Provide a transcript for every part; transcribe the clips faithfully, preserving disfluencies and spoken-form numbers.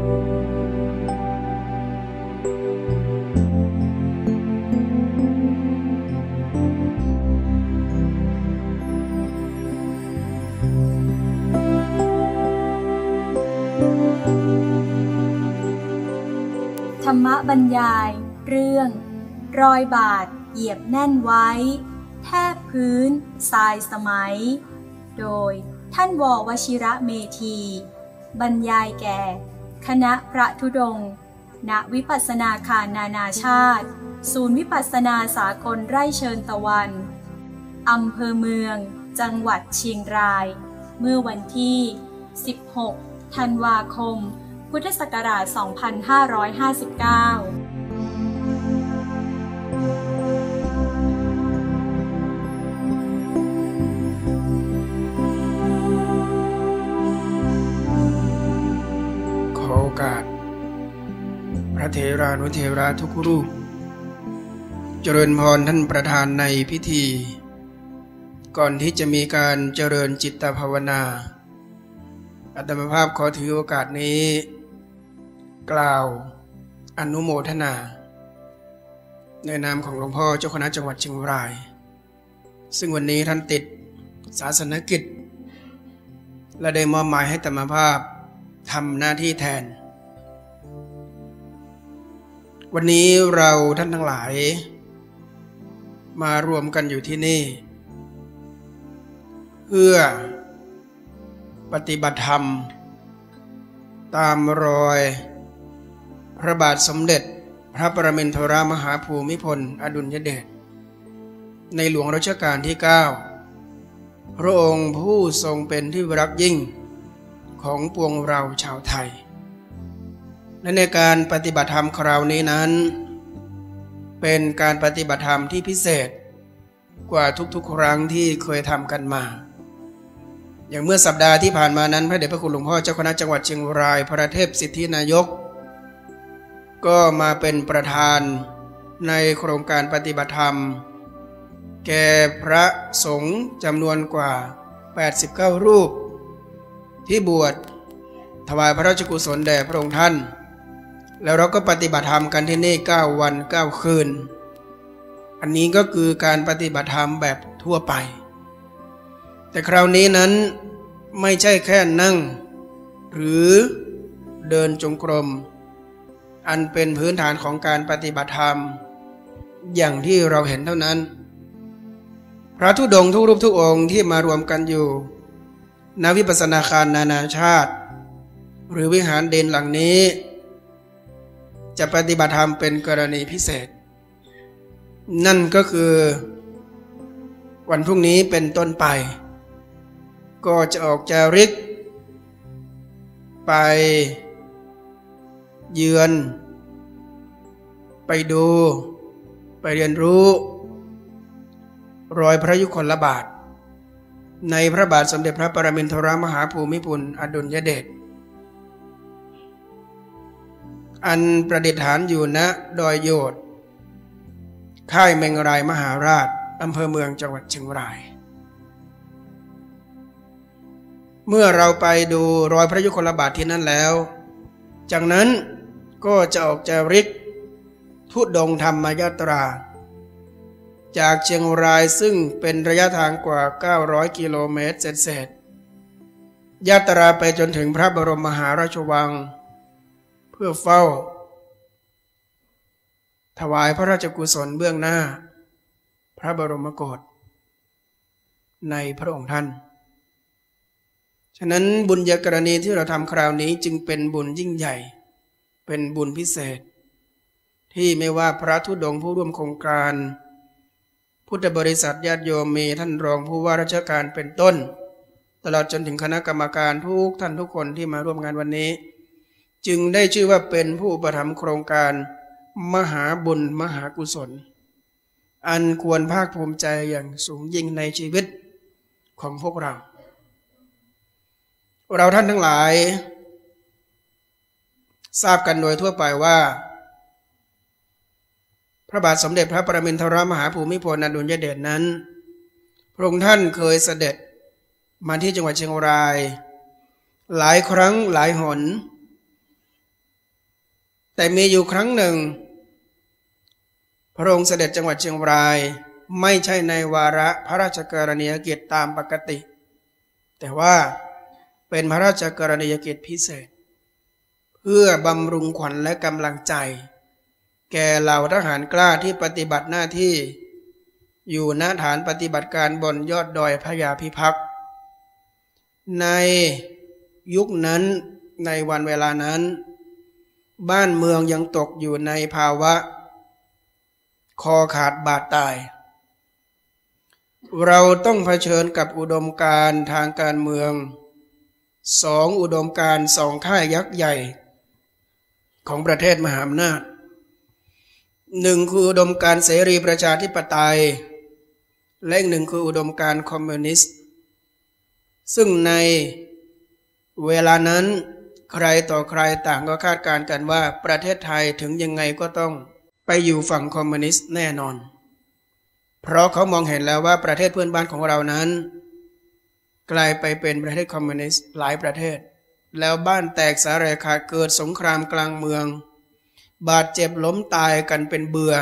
ธรรมบรรยายเรื่องรอยบาทเหยียบแน่นไว้แทบพื้นทรายสมัยโดยท่านว.วชิระเมธีบรรยายแก่คณะพระธุดงค์ณวิปัสสนาคารนานาชาติศูนย์วิปัสสนาสากลไร่เชิญตะวันอำเภอเมืองจังหวัดเชียงรายเมื่อวันที่สิบหกธันวาคมพุทธศักราชสองพันห้าร้อยห้าสิบเก้าขอโอกาสพระเถรานุเถระทุกรูปเจริญพรท่านประธานในพิธีก่อนที่จะมีการเจริญจิตภาวนาอาตมาภาพขอถือโอกาสนี้กล่าวอนุโมทนาในนามของหลวงพ่อเจ้าคณะจังหวัดเชียงรายซึ่งวันนี้ท่านติดศาสนกิจและได้มอบหมายให้อาตมาภาพทำหน้าที่แทนวันนี้เราท่านทั้งหลายมารวมกันอยู่ที่นี่เพื่อปฏิบัติธรรมตามรอยพระบาทสมเด็จพระปรมินทรมหาภูมิพลอดุลยเดชในหลวงรัชกาลที่เก้าพระองค์ผู้ทรงเป็นที่รักยิ่งของปวงเราชาวไทยและในการปฏิบัติธรรมคราวนี้นั้นเป็นการปฏิบัติธรรมที่พิเศษกว่าทุกๆครั้งที่เคยทำกันมาอย่างเมื่อสัปดาห์ที่ผ่านมานั้นพระเดชพระคุณหลวงพ่อเจ้าคณะจังหวัดเชียงรายพระเทพสิทธินายกก็มาเป็นประธานในโครงการปฏิบัติธรรมแก่พระสงฆ์จำนวนกว่าแปดสิบเก้ารูปที่บวชถวายพระราชกุศลแด่พระองค์ท่านแล้วเราก็ปฏิบัติธรรมกันที่นี่เก้าวันเก้าคืนอันนี้ก็คือการปฏิบัติธรรมแบบทั่วไปแต่คราวนี้นั้นไม่ใช่แค่นั่งหรือเดินจงกรมอันเป็นพื้นฐานของการปฏิบัติธรรมอย่างที่เราเห็นเท่านั้นพระธุดงค์ทุกรูปทุกองค์ที่มารวมกันอยู่ณวิปัสสนาคารนานาชาติหรือวิหารเด่นหลังนี้จะปฏิบัติธรรมเป็นกรณีพิเศษนั่นก็คือวันพรุ่งนี้เป็นต้นไปก็จะออกจาริกไปเยือนไปดูไปเรียนรู้รอยพระยุคลบาทในพระบาทสมเด็จพระปรมินทรมหาภูมิพลอดุลยเดชอันประดิษฐานอยู่ณดอยโยธค่ายเมงรายมหาราชอำเภอเมืองจังหวัดเชียงรายเมื่อเราไปดูรอยพระยุคลบาทที่นั่นแล้วจากนั้นก็จะออกจาริกธุดงค์ธรรมยาตราจากเชียงรายซึ่งเป็นระยะทางกว่าเก้าร้อยกิโลเมตรเศษๆยาตราไปจนถึงพระบรมมหาราชวังเพื่อเฝ้าถวายพระราชกุศลเบื้องหน้าพระบรมโกศในพระองค์ท่านฉะนั้นบุญญากรณีที่เราทำคราวนี้จึงเป็นบุญยิ่งใหญ่เป็นบุญพิเศษที่ไม่ว่าพระธุดงค์ผู้ร่วมโครงการพุทธบริษัทญาติโยมมีท่านรองผู้ว่าราชการเป็นต้นตลอดจนถึงคณะกรรมการทุกท่านทุกคนที่มาร่วมงานวันนี้จึงได้ชื่อว่าเป็นผู้อุปถัมภ์โครงการมหาบุญมหากุศลอันควรภาคภูมิใจอย่างสูงยิ่งในชีวิตของพวกเราเราท่านทั้งหลายทราบกันโดยทั่วไปว่าพระบาทสมเด็จพระปรมินทรมหาภูมิพลอดุลยเดชนั้นพระองค์ท่านเคยเสด็จมาที่จังหวัดเชียงรายหลายครั้งหลายหนแต่มีอยู่ครั้งหนึ่งพระองค์เสด็จจังหวัดเชียงรายไม่ใช่ในวาระพระราชกรณียกิจตามปกติแต่ว่าเป็นพระราชกรณียกิจพิเศษเพื่อบำรุงขวัญและกำลังใจแก่เหล่าทหารกล้าที่ปฏิบัติหน้าที่อยู่ณฐานปฏิบัติการบนยอดดอยพญาพิภักษ์ในยุคนั้นในวันเวลานั้นบ้านเมืองยังตกอยู่ในภาวะคอขาดบาดตายเราต้องเผชิญกับอุดมการณ์ทางการเมืองสองอุดมการณ์สองค่ายยักษ์ใหญ่ของประเทศมหาอำนาจหนึ่งคืออุดมการณ์เสรีประชาธิปไตยและอีกหนึ่งคืออุดมการณ์คอมมิวนิสต์ซึ่งในเวลานั้นใครต่อใครต่างก็คาดการณ์กันว่าประเทศไทยถึงยังไงก็ต้องไปอยู่ฝั่งคอมมิวนิสต์แน่นอนเพราะเขามองเห็นแล้วว่าประเทศเพื่อนบ้านของเรานั้นกลายไปเป็นประเทศคอมมิวนิสต์หลายประเทศแล้วบ้านแตกสาแหรกขาดเกิดสงครามกลางเมืองบาดเจ็บล้มตายกันเป็นเบื่อ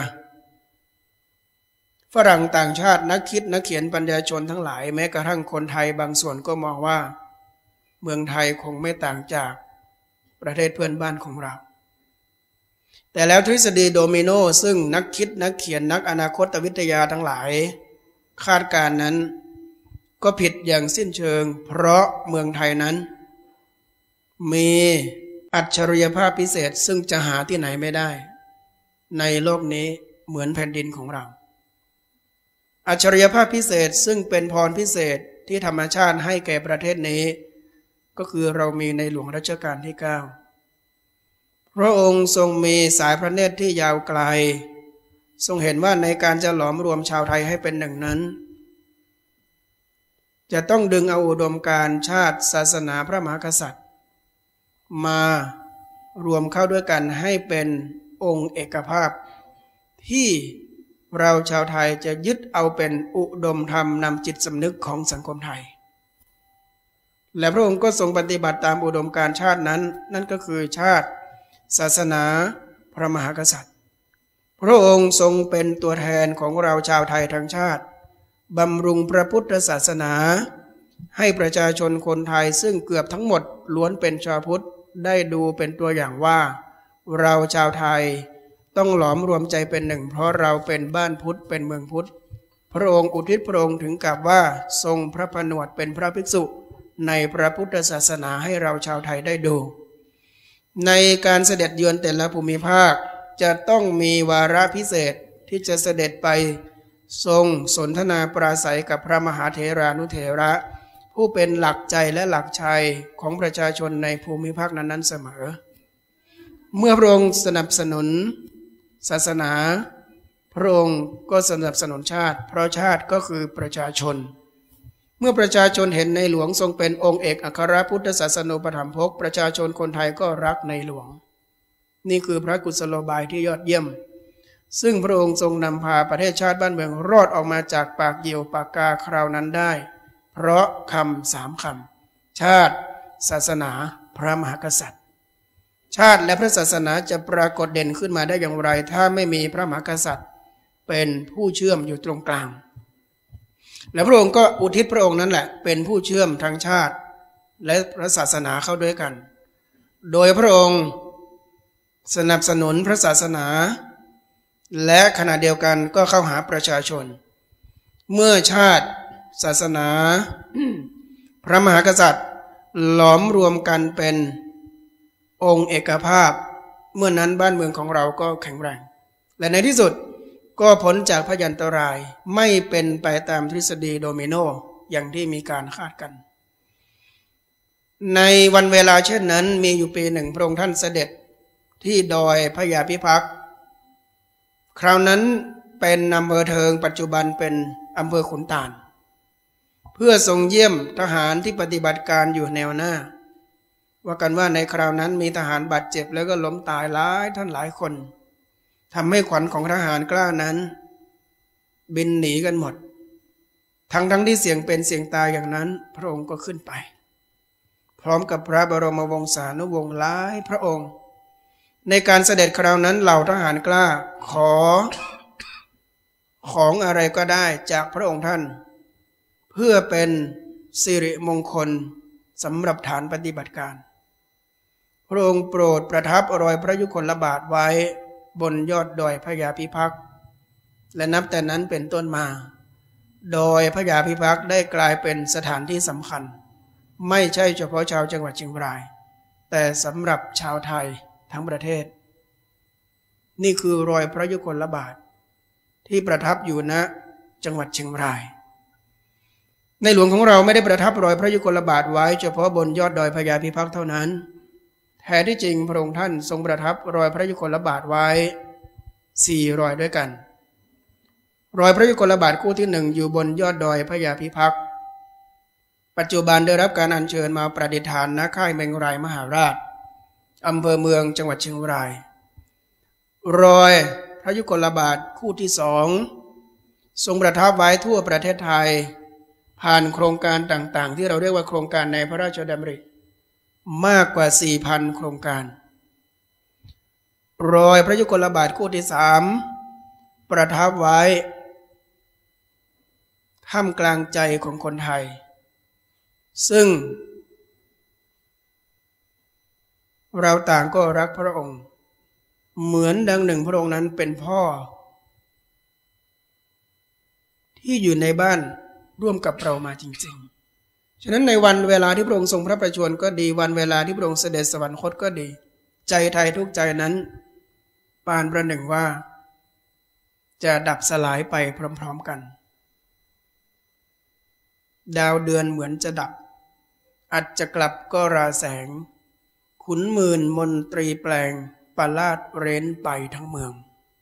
ฝรั่งต่างชาตินักคิดนักเขียนปัญญาชนทั้งหลายแม้กระทั่งคนไทยบางส่วนก็มองว่าเมืองไทยคงไม่ต่างจากประเทศเพื่อนบ้านของเราแต่แล้วทฤษฎีโดมิโนซึ่งนักคิดนักเขียนนักอนาคตวิทยาทั้งหลายคาดการณ์นั้นก็ผิดอย่างสิ้นเชิงเพราะเมืองไทยนั้นมีอัจฉริยภาพพิเศษซึ่งจะหาที่ไหนไม่ได้ในโลกนี้เหมือนแผ่นดินของเราอัจฉริยภาพพิเศษซึ่งเป็นพรพิเศษที่ธรรมชาติให้แก่ประเทศนี้ก็คือเรามีในหลวงรัชกาลที่เก้าพระองค์ทรงมีสายพระเนตรที่ยาวไกลทรงเห็นว่าในการจะหลอมรวมชาวไทยให้เป็นหนึ่งนั้นจะต้องดึงเอาอุดมการณ์ชาติศาสนาพระมหากษัตริย์มารวมเข้าด้วยกันให้เป็นองค์เอกภาพที่เราชาวไทยจะยึดเอาเป็นอุดมธรรมนำจิตสำนึกของสังคมไทยและพระองค์ก็ทรงปฏิบัติตามอุดมการณ์ชาตินั้นนั่นก็คือชาติศาสนาพระมหากษัตริย์พระองค์ทรงเป็นตัวแทนของเราชาวไทยทั้งชาติบำรุงพระพุทธศาสนาให้ประชาชนคนไทยซึ่งเกือบทั้งหมดล้วนเป็นชาวพุทธได้ดูเป็นตัวอย่างว่าเราชาวไทยต้องหลอมรวมใจเป็นหนึ่งเพราะเราเป็นบ้านพุทธเป็นเมืองพุทธพระองค์อุทิศพระองค์ถึงกับว่าทรงพระผนวดเป็นพระภิกษุในพระพุทธศาสนาให้เราชาวไทยได้ดูในการเสด็จเยือนแต่ละภูมิภาคจะต้องมีวาระพิเศษที่จะเสด็จไปทรงสนทนาปราศัยกับพระมหาเถรานุเถระผู้เป็นหลักใจและหลักชัยของประชาชนในภูมิภาคนั้นๆเสมอเมื่อพระองค์สนับสนุนศาสนาพระองค์ก็สนับสนุนชาติเพราะชาติก็คือประชาชนเมื่อประชาชนเห็นในหลวงทรงเป็นองค์เอกอัครพุทธศาสนูปถัมภกประชาชนคนไทยก็รักในหลวงนี่คือพระกุศโลบายที่ยอดเยี่ยมซึ่งพระองค์ทรงนำพาประเทศชาติบ้านเมืองรอดออกมาจากปากเหยี่ยวปากกาคราวนั้นได้เพราะคำสามคำชาติศาสนาพระมหากษัตริย์ชาติและพระศาสนาจะปรากฏเด่นขึ้นมาได้อย่างไรถ้าไม่มีพระมหากษัตริย์เป็นผู้เชื่อมอยู่ตรงกลางและพระองค์ก็อุทิศพระองค์นั้นแหละเป็นผู้เชื่อมทั้งชาติและพระศาสนาเข้าด้วยกันโดยพระองค์สนับสนุนพระศาสนาและขณะเดียวกันก็เข้าหาประชาชนเมื่อชาติศาสนา พระมหากษัตริย์หลอมรวมกันเป็นองค์เอกภาพเมื่อนั้นบ้านเมืองของเราก็แข็งแรงและในที่สุดก็พ้นจากพยันตรายไม่เป็นไปตามทฤษฎีโดมิโนอย่างที่มีการคาดกันในวันเวลาเช่นนั้นมีอยู่ปีหนึ่งพระองค์ท่านเสด็จที่ดอยพญาพิภักษ์คราวนั้นเป็นอำเภอเทิงปัจจุบันเป็นอำเภอขุนตาลเพื่อทรงเยี่ยมทหารที่ปฏิบัติการอยู่แนวหน้าว่ากันว่าในคราวนั้นมีทหารบาดเจ็บแล้วก็ล้มตายหลายท่านหลายคนทำให้ขวัญของทหารกล้านั้นบินหนีกันหมดทั้งทั้งที่เสียงเป็นเสียงตายอย่างนั้นพระองค์ก็ขึ้นไปพร้อมกับพระบรมวงศานุวงศ์หลายพระองค์ในการเสด็จคราวนั้นเหล่าทหารกล้าขอของอะไรก็ได้จากพระองค์ท่านเพื่อเป็นสิริมงคลสำหรับฐานปฏิบัติการพระองค์โปรดประทับรอยพระยุคลบาทไว้บนยอดดอยพญาพิภักษ์และนับแต่นั้นเป็นต้นมาดอยพญาพิภักษ์ได้กลายเป็นสถานที่สำคัญไม่ใช่เฉพาะชาวจังหวัดเชียงรายแต่สำหรับชาวไทยทั้งประเทศนี่คือรอยพระยุคลบาทที่ประทับอยู่ณจังหวัดเชียงรายในหลวงของเราไม่ได้ประทับรอยพระยุคลบาทไว้เฉพาะบนยอดดอยพญาพิภักษ์เท่านั้นแท้ที่จริงพระองค์ท่านทรงประทับรอยพระยุคลบาทไว้สี่รอยด้วยกันรอยพระยุคลบาทคู่ที่หนึ่งอยู่บนยอดดอยพญาพิภักษ์ปัจจุบันได้รับการอัญเชิญมาประดิษฐานณค่ายเมงรายมหาราชอำเภอเมืองจังหวัดเชียงรายรอยพระยุคลบาทคู่ที่สองทรงประทับไว้ทั่วประเทศไทยผ่านโครงการต่างๆที่เราเรียกว่าโครงการในพระราชดำริมากกว่า สี่พัน โครงการรอยพระยุคลบาทคู่ที่สามประทับไว้ท่ามกลางใจของคนไทยซึ่งเราต่างก็รักพระองค์เหมือนดังหนึ่งพระองค์นั้นเป็นพ่อที่อยู่ในบ้านร่วมกับเรามาจริงๆฉะนั้นในวันเวลาที่พระองค์ทรงพระประชวรก็ดีวันเวลาที่พระองค์เสด็จสวรรคตก็ดีใจไทยทุกใจนั้นปานประหนึ่งว่าจะดับสลายไปพร้อมๆกันดาวเดือนเหมือนจะดับอาจจะกลับก็ราแสงขุนหมื่นมนตรีแปลงปลาดเร้นไปทั้งเมือง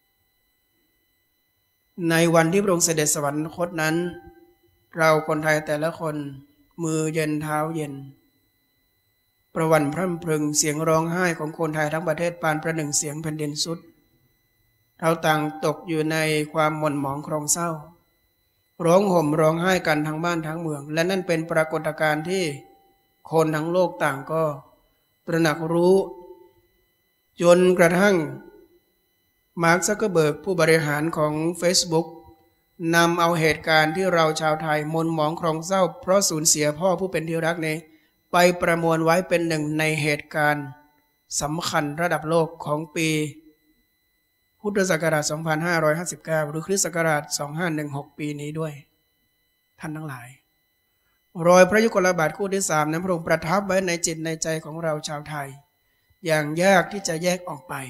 ในวันที่พระองค์เสด็จสวรรคตนั้นเราคนไทยแต่ละคนมือเย็นเท้าเย็นประวันพร่ำพรึงเสียงร้องไห้ของคนไทยทั้งประเทศปานประหนึ่งเสียงแผ่นดินสุดเราต่างตกอยู่ในความหม่นหมองครองเศร้าร้องห่มร้องไห้กันทั้งบ้านทั้งเมืองและนั่นเป็นปรากฏการณ์ที่คนทั้งโลกต่างก็ตระหนักรู้จนกระทั่งมาร์ค ซักเคอร์เบิร์กผู้บริหารของ Facebook นำเอาเหตุการณ์ที่เราชาวไทยหม่นหมองครองเศร้าเพราะสูญเสียพ่อผู้เป็นที่รักนี้ไปประมวลไว้เป็นหนึ่งในเหตุการณ์สำคัญระดับโลกของปีพุทธศักราช สองพันห้าร้อยห้าสิบเก้า หรือคริสต์ศักราช สองพันห้าร้อยสิบหก ปีนี้ด้วยท่านทั้งหลายรอยพระยุคลบาทคู่ที่สามนั้นพระองค์ประทับไว้ในจิตในใจของเราชาวไทยอย่างยากที่จะแยกออกไป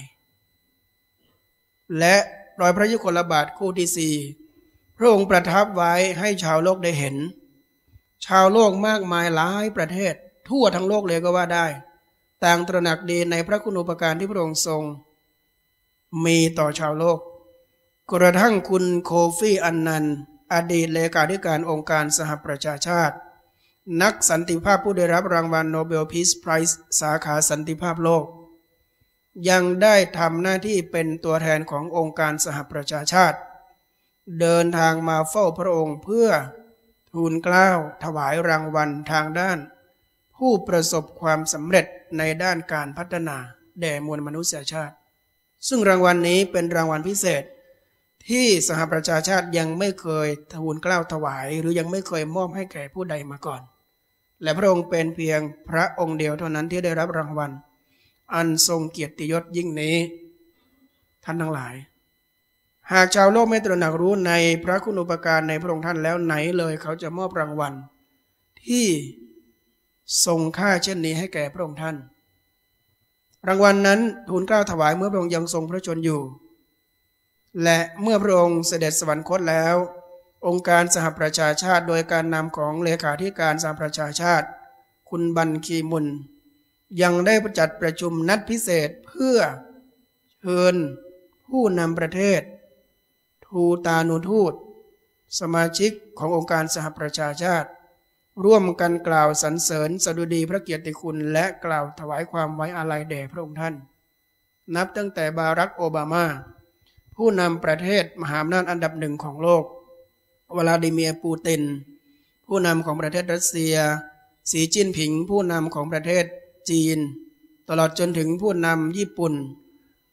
และรอยพระยุคลบาทคู่ที่สี่พระองค์ประทับไว้ให้ชาวโลกได้เห็นชาวโลกมากมายหลายประเทศทั่วทั้งโลกเลยก็ว่าได้ต่างตระหนักดีในพระคุณูปการที่พระองค์ทรงมีต่อชาวโลกกระทั่งคุณโคฟีอันนันต์อดีตเลขาธิการองค์การสหประชาชาตินักสันติภาพผู้ได้รับรางวัลโนเบลพีซไพรส์สาขาสันติภาพโลกยังได้ทำหน้าที่เป็นตัวแทนขององค์การสหประชาชาติเดินทางมาเฝ้าพระองค์เพื่อทูลเกล้าถวายรางวัลทางด้านผู้ประสบความสำเร็จในด้านการพัฒนาแด่มวลมนุษยชาติซึ่งรางวัลนี้เป็นรางวัลพิเศษที่สหประชาชาติยังไม่เคยทูลเกล้าถวายหรือยังไม่เคยมอบให้แก่ผู้ใดมาก่อนและพระองค์เป็นเพียงพระองค์เดียวเท่านั้นที่ได้รับรางวัลอันทรงเกียรติยศยิ่งนี้ท่านทั้งหลายหากชาวโลกไม่ตระหนักรู้ในพระคุณูปการในพระองค์ท่านแล้วไหนเลยเขาจะมอบรางวัลที่ทรงค่าเช่นนี้ให้แก่พระองค์ท่านรางวัลนั้นทูลเกล้าถวายเมื่อพระองค์ยังทรงพระชนอยู่และเมื่อพระองค์เสด็จสวรรคตแล้วองค์การสหประชาชาติโดยการนำของเลขาธิการสหประชาชาติคุณบันคีมุนยังได้จัดประชุมนัดพิเศษเพื่อเชิญผู้นำประเทศทูตานุทูตสมาชิกขององค์การสหประชาชาติร่วมกันกล่าวสรรเสริญสดุดีพระเกียรติคุณและกล่าวถวายความไว้อาลัยแด่พระองค์ท่านนับตั้งแต่บารักโอบามาผู้นำประเทศมหาอำนาจอันดับหนึ่งของโลกวลาดิเมียร์ปูตินผู้นำของประเทศรัสเซียสีจิ้นผิงผู้นำของประเทศจีนตลอดจนถึงผู้นำญี่ปุ่น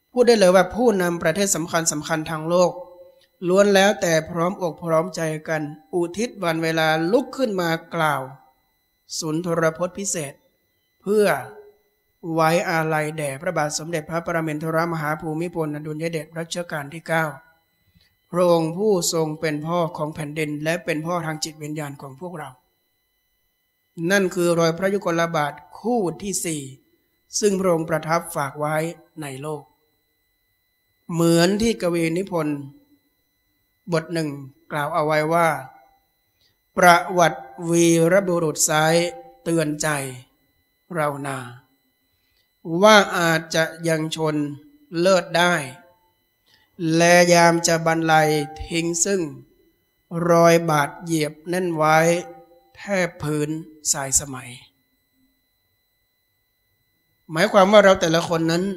พูดได้เลยว่าผู้นำประเทศสำคัญสำคัญทางโลกล้วนแล้วแต่พร้อมอกพร้อมใจกันอุทิศวันเวลาลุกขึ้นมากล่าวสุนทรพจน์พิเศษเพื่อไว้อาลัยแด่พระบาทสมเด็จพระปรมินทรมหาภูมิพลอดุลยเดชรัชกาลที่เก้าพระองค์ผู้ทรงเป็นพ่อของแผ่นดินและเป็นพ่อทางจิตวิญญาณของพวกเรานั่นคือรอยพระยุคลบาทคู่ที่สี่ซึ่งพระองค์ประทับฝากไว้ในโลกเหมือนที่กวีนิพนธ์บทหนึ่งกล่าวเอาไว้ว่าประวัติวีรบุรุษซ้ายเตือนใจเรานาว่าอาจจะยังชนเลิศได้และยามจะบรรลัยทิ้งซึ่งรอยบาดเหยียบแน่นไว้แทบพื้นสายสมัยหมายความว่าเราแต่ละคนนั้น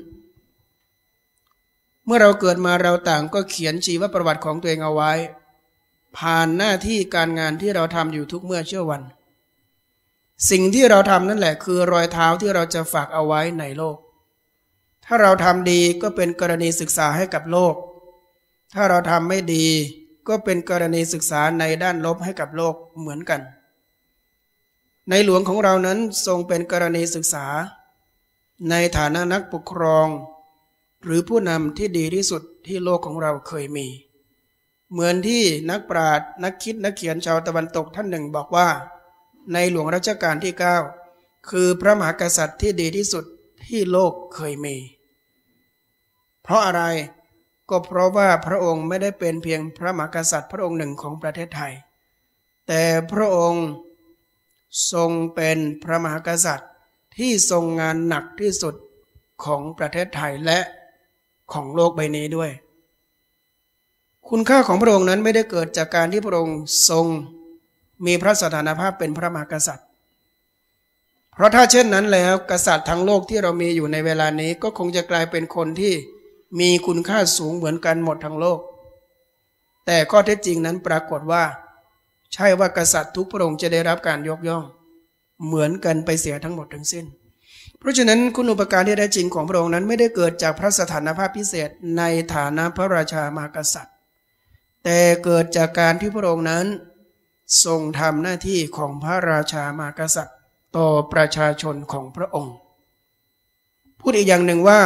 เมื่อเราเกิดมาเราต่างก็เขียนชีวประวัติของตัวเองเอาไว้ผ่านหน้าที่การงานที่เราทำอยู่ทุกเมื่อเช้าวันสิ่งที่เราทำนั่นแหละคือรอยเท้าที่เราจะฝากเอาไว้ในโลกถ้าเราทำดีก็เป็นกรณีศึกษาให้กับโลกถ้าเราทำไม่ดีก็เป็นกรณีศึกษาในด้านลบให้กับโลกเหมือนกันในหลวงของเรานั้นทรงเป็นกรณีศึกษาในฐานะนักปกครองหรือผู้นำที่ดีที่สุดที่โลกของเราเคยมีเหมือนที่นักปราชญ์นักคิดนักเขียนชาวตะวันตกท่านหนึ่งบอกว่าในหลวงรัชกาลที่เก้าคือพระมหากษัตริย์ที่ดีที่สุดที่โลกเคยมีเพราะอะไรก็เพราะว่าพระองค์ไม่ได้เป็นเพียงพระมหากษัตริย์พระองค์หนึ่งของประเทศไทยแต่พระองค์ทรงเป็นพระมหากษัตริย์ที่ทรงงานหนักที่สุดของประเทศไทยและของโลกใบนี้ด้วยคุณค่าของพระองค์นั้นไม่ได้เกิดจากการที่พระองค์ทรงมีพระสถานภาพเป็นพระมหากษัตริย์เพราะถ้าเช่นนั้นแล้วกษัตริย์ทั้งโลกที่เรามีอยู่ในเวลานี้ก็คงจะกลายเป็นคนที่มีคุณค่าสูงเหมือนกันหมดทั้งโลกแต่ข้อเท็จจริงนั้นปรากฏว่าใช่ว่ากษัตริย์ทุกพระองค์จะได้รับการยกย่องเหมือนกันไปเสียทั้งหมดทั้งสิ้นเพราะฉะนั้นคุณูปการที่แท้จริงของพระองค์นั้นไม่ได้เกิดจากพระสถานภาพพิเศษในฐานะพระราชามหากษัตริย์แต่เกิดจากการที่พระองค์นั้นทรงทำหน้าที่ของพระราชามหากษัตริย์ต่อประชาชนของพระองค์พูดอีกอย่างหนึ่งว่า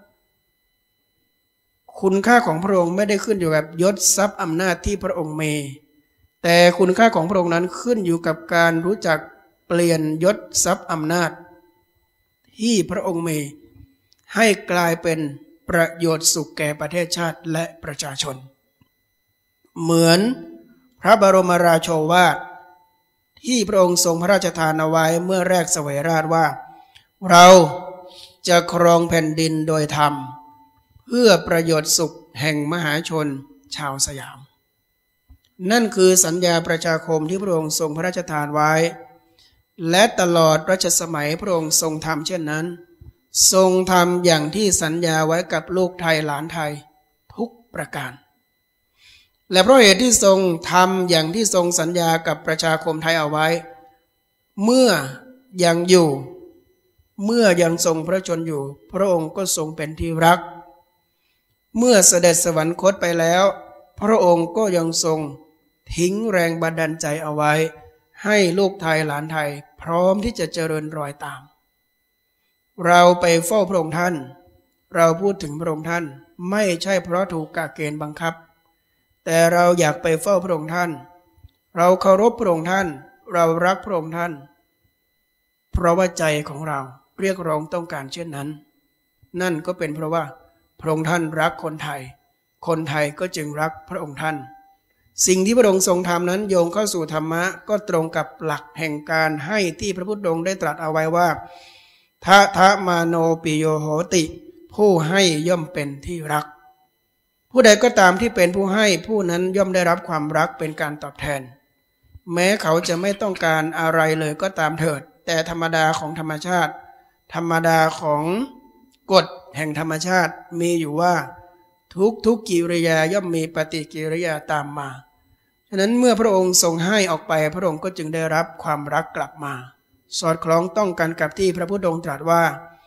คุณค่าของพระองค์ไม่ได้ขึ้นอยู่กับยศทรัพย์อำนาจที่พระองค์มีแต่คุณค่าของพระองค์นั้นขึ้นอยู่กับการรู้จักเปลี่ยนยศทรัพย์อำนาจที่พระองค์มีให้กลายเป็นประโยชน์สุขแก่ประเทศชาติและประชาชนเหมือนพระบรมราโชวาทที่พระองค์ทรงพระราชทานเอาไว้เมื่อแรกเสวยราชว่าเราจะครองแผ่นดินโดยธรรมเพื่อประโยชน์สุขแห่งมหาชนชาวสยามนั่นคือสัญญาประชาคมที่พระองค์ทรงพระราชทานไว้และตลอดรัชสมัยพระองค์ทรงทำเช่นนั้นทรงทำอย่างที่สัญญาไว้กับลูกไทยหลานไทยทุกประการและเพราะเหตุที่ทรงทำอย่างที่ทรงสัญญากับประชาคมไทยเอาไว้เมื่อยังอยู่เมื่อยังทรงพระชนอยู่พระองค์ก็ทรงเป็นที่รักเมื่อเสด็จสวรรคตไปแล้วพระองค์ก็ยังทรงทิ้งแรงบันดาลใจเอาไว้ให้ลูกไทยหลานไทยพร้อมที่จะเจริญรอยตามเราไปเฝ้าพระองค์ท่านเราพูดถึงพระองค์ท่านไม่ใช่เพราะถูกกะเกณฑ์บังคับแต่เราอยากไปเฝ้าพระองค์ท่านเราเคารพพระองค์ท่านเรารักพระองค์ท่านเพราะว่าใจของเราเรียกร้องต้องการเช่นนั้นนั่นก็เป็นเพราะว่าพระองค์ท่านรักคนไทยคนไทยก็จึงรักพระองค์ท่านสิ่งที่พระองค์ทรงทำนั้นโยงเข้าสู่ธรรมะก็ตรงกับหลักแห่งการให้ที่พระพุทธองค์ได้ตรัสเอาไว้ว่าทะทะมาโนปิโยโหติผู้ให้ย่อมเป็นที่รักผู้ใดก็ตามที่เป็นผู้ให้ผู้นั้นย่อมได้รับความรักเป็นการตอบแทนแม้เขาจะไม่ต้องการอะไรเลยก็ตามเถิดแต่ธรรมดาของธรรมชาติธรรมดาของกฎแห่งธรรมชาติมีอยู่ว่าทุกทุกกิริยาย่อมมีปฏิกิริยาตามมาฉะนั้นเมื่อพระองค์ทรงให้ออกไปพระองค์ก็จึงได้รับความรักกลับมาสอดคล้องต้องกันกับที่พระพุทธองค์ตรัสว่าผ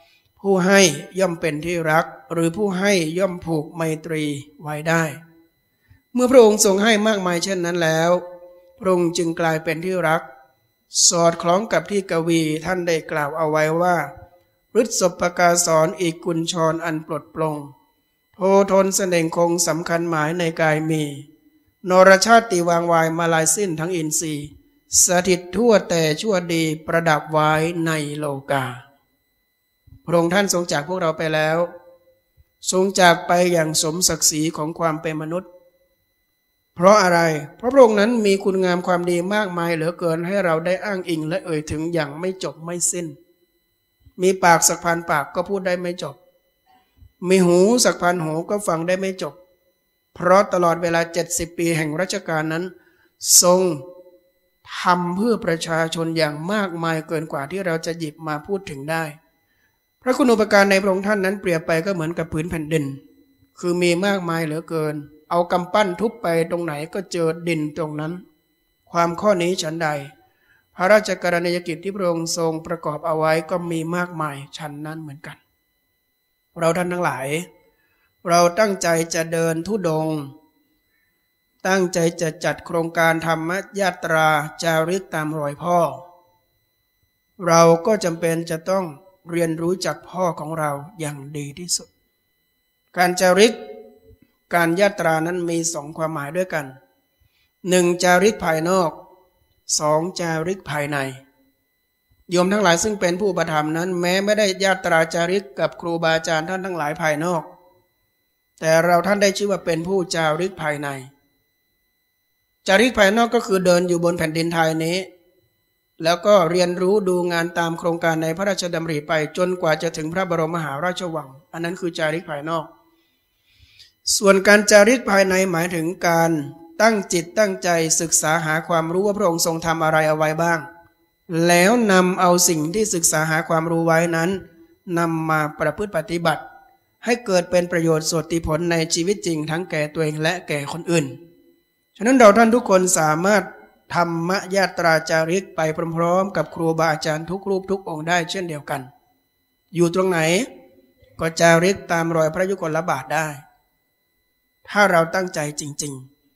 ผู้ให้ย่อมเป็นที่รักหรือผู้ให้ย่อมผูกไมตรีไว้ได้เมื่อพระองค์ทรงให้มากมายเช่นนั้นแล้วพระองค์จึงกลายเป็นที่รักสอดคล้องกับที่กวีท่านได้กล่าวเอาไว้ว่าฤทธิสปกาสอนอีกกุญชรอันปลดปลงโพธนเสน่งคงสำคัญหมายในกายมีนรชาติวางวายมาลายสิ้นทั้งอินทรีย์สถิตทั่วแต่ชั่วดีประดับไว้ในโลกาพระองค์ท่านทรงจากพวกเราไปแล้วทรงจากไปอย่างสมศักดิ์ศรีของความเป็นมนุษย์เพราะอะไรเพราะพระองค์นั้นมีคุณงามความดีมากมายเหลือเกินให้เราได้อ้างอิงและเอ่ยถึงอย่างไม่จบไม่สิ้นมีปากสักพันปากก็พูดได้ไม่จบมีหูสักพันหูก็ฟังได้ไม่จบเพราะตลอดเวลาเจ็ดสิบปีแห่งรัชกาลนั้นทรงทำเพื่อประชาชนอย่างมากมายเกินกว่าที่เราจะหยิบมาพูดถึงได้พระคุณูปการในพระองค์ท่านนั้นเปรียบไปก็เหมือนกับผืนแผ่นดินคือมีมากมายเหลือเกินเอากำปั้นทุบไปตรงไหนก็เจอดินตรงนั้นความข้อนี้ฉันใดพระราชกรณียกิจที่พระองค์ทรงประกอบเอาไว้ก็มีมากมายฉันนั้นเหมือนกันเราท่านทั้งหลายเราตั้งใจจะเดินธุดงค์ตั้งใจจะจัดโครงการธรรมยาตราจาริกตามรอยพ่อเราก็จำเป็นจะต้องเรียนรู้จากพ่อของเราอย่างดีที่สุดการจาริกการยาตรานั้นมีสองความหมายด้วยกันหนึ่งจาริกภายนอกสองจาริกภายในโยมทั้งหลายซึ่งเป็นผู้อุปถัมภ์นั้นแม้ไม่ได้ยาตราจาริกกับครูบาอาจารย์ท่านทั้งหลายภายนอกแต่เราท่านได้ชื่อว่าเป็นผู้จาริกภายในจาริกภายนอกก็คือเดินอยู่บนแผ่นดินไทยนี้แล้วก็เรียนรู้ดูงานตามโครงการในพระราชดำริไปจนกว่าจะถึงพระบรมมหาราชวังอันนั้นคือจาริกภายนอกส่วนการจาริกภายในหมายถึงการตั้งจิตตั้งใจศึกษาหาความรู้ว่าพระองค์ทรงทำอะไรเอาไว้บ้างแล้วนำเอาสิ่งที่ศึกษาหาความรู้ไว้นั้นนำมาประพฤติปฏิบัติให้เกิดเป็นประโยชน์สุดผลในชีวิตจริงทั้งแก่ตัวเองและแก่คนอื่นฉะนั้นเราท่านทุกคนสามารถธรรมยาตราจาริกไปพร้อมๆกับครูบาอาจารย์ทุกรูปทุกองค์ได้เช่นเดียวกันอยู่ตรงไหนก็จาริกตามรอยพระยุคลบาทได้ถ้าเราตั้งใจจริง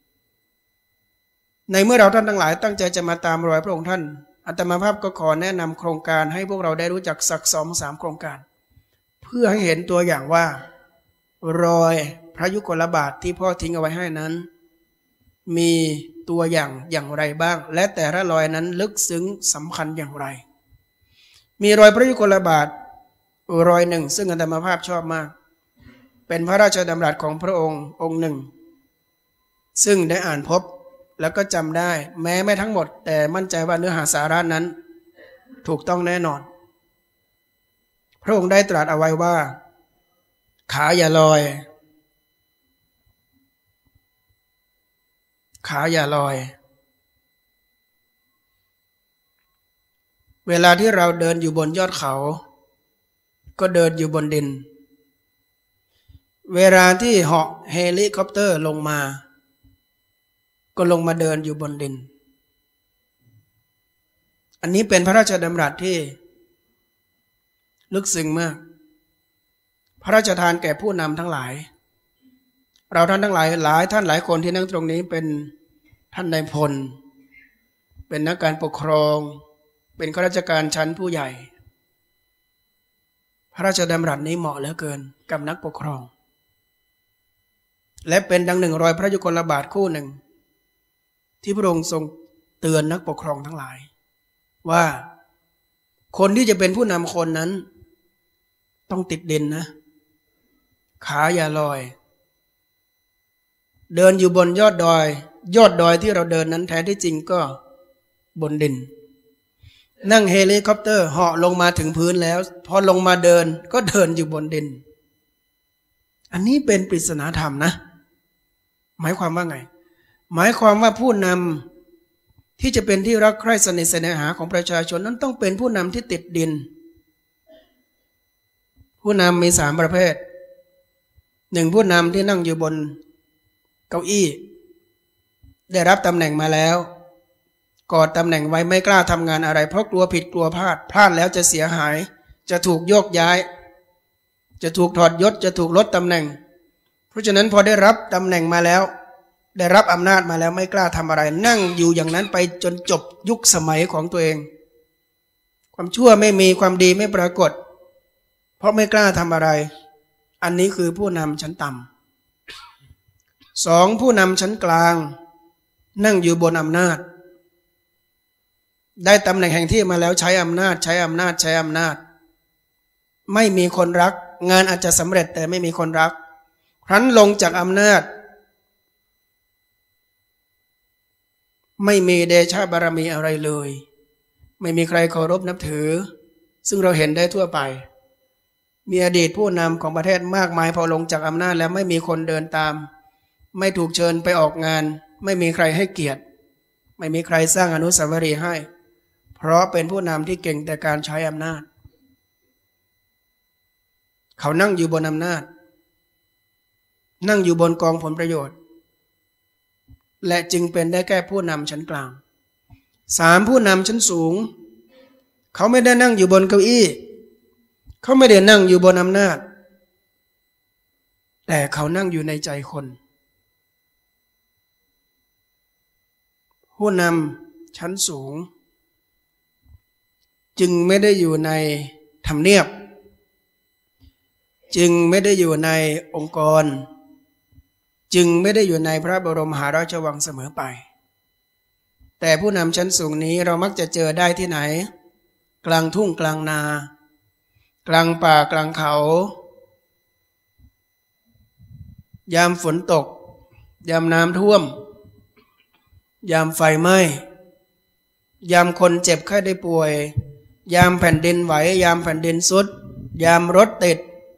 ๆในเมื่อเราท่านทั้งหลายตั้งใจจะมาตามรอยพระองค์ท่านอาตมาภาพก็ขอแนะนำโครงการให้พวกเราได้รู้จักสักสองสามโครงการเพื่อให้เห็นตัวอย่างว่ารอยพระยุคลบาทที่พ่อทิ้งเอาไว้ให้นั้นมีตัวอย่างอย่างไรบ้างและแต่ละรอยนั้นลึกซึ้งสำคัญอย่างไรมีรอยพระยุคลบาทรอยหนึ่งซึ่งอาตมาภาพชอบมากเป็นพระราชดำรัสของพระองค์องค์หนึ่งซึ่งได้อ่านพบแล้วก็จำได้แม้ไม่ทั้งหมดแต่มั่นใจว่าเนื้อหาสาระนั้นถูกต้องแน่นอนพระองค์ได้ตรัสเอาไว้ว่าขาอย่าลอยขาอย่าลอยเวลาที่เราเดินอยู่บนยอดเขาก็เดินอยู่บนดินเวลาที่เหาะเฮลิคอปเตอร์ลงมาก็ลงมาเดินอยู่บนดินอันนี้เป็นพระราชดำรัสที่ลึกซึ้งมากพระราชทานแก่ผู้นำทั้งหลายเราท่านทั้งหลายหลายท่านหลายคนที่นั่งตรงนี้เป็นท่านนายพลเป็นนักการปกครองเป็นข้าราชการชั้นผู้ใหญ่พระราชดำรัสนี้เหมาะเหลือเกินกับนักปกครองและเป็นดังหนึ่งรอยพระยุคลบาทคู่หนึ่งที่พระองค์ทรงเตือนนักปกครองทั้งหลายว่าคนที่จะเป็นผู้นำคนนั้นต้องติดดินนะขาอย่าลอยเดินอยู่บนยอดดอยยอดดอยที่เราเดินนั้นแท้ที่จริงก็บนดินนั่งเฮลิคอปเตอร์เหาะลงมาถึงพื้นแล้วพอลงมาเดินก็เดินอยู่บนดินอันนี้เป็นปริศนาธรรมนะหมายความว่าไงหมายความว่าผู้นำที่จะเป็นที่รักใคร่สนิทสนหาของประชาชนนั้นต้องเป็นผู้นำที่ติดดินผู้นำมีสามประเภทหนึ่งผู้นำที่นั่งอยู่บนเก้าอี้ได้รับตำแหน่งมาแล้วกอดตำแหน่งไว้ไม่กล้าทำงานอะไรเพราะกลัวผิดกลัวพลาดพลาดแล้วจะเสียหายจะถูกโยกย้ายจะถูกถอดยศจะถูกลดตำแหน่งเพราะฉะนั้นพอได้รับตำแหน่งมาแล้วได้รับอำนาจมาแล้วไม่กล้าทำอะไรนั่งอยู่อย่างนั้นไปจนจบยุคสมัยของตัวเองความชั่วไม่มีความดีไม่ปรากฏเพราะไม่กล้าทำอะไรอันนี้คือผู้นำชั้นต่ำสองผู้นำชั้นกลางนั่งอยู่บนอำนาจได้ตำแหน่งแห่งที่มาแล้วใช้อำนาจใช้อำนาจใช้อำนาจไม่มีคนรักงานอาจจะสำเร็จแต่ไม่มีคนรักครั้นลงจากอำนาจไม่มีเดชะบารมีอะไรเลยไม่มีใครเคารพนับถือซึ่งเราเห็นได้ทั่วไปมีอดีตผู้นำของประเทศมากมายพอลงจากอำนาจแล้วไม่มีคนเดินตามไม่ถูกเชิญไปออกงานไม่มีใครให้เกียรติไม่มีใครสร้างอนุสาวรีย์ให้เพราะเป็นผู้นำที่เก่งแต่การใช้อำนาจเขานั่งอยู่บนอำนาจนั่งอยู่บนกองผลประโยชน์และจึงเป็นได้แค่ผู้นำชั้นกลางสามผู้นำชั้นสูงเขาไม่ได้นั่งอยู่บนเก้าอี้เขาไม่ได้นั่งอยู่บนอำนาจแต่เขานั่งอยู่ในใจคนผู้นำชั้นสูงจึงไม่ได้อยู่ในทำเนียบจึงไม่ได้อยู่ในองค์กรจึงไม่ได้อยู่ในพระบรมมหาราชวังเสมอไปแต่ผู้นำชั้นสูงนี้เรามักจะเจอได้ที่ไหนกลางทุ่งกลางนากลางป่ากลางเขายามฝนตกยามน้ำท่วมยามไฟไหม้ยามคนเจ็บไข้ได้ป่วยยามแผ่นดินไหวยามแผ่นดินทรุดยามรถติด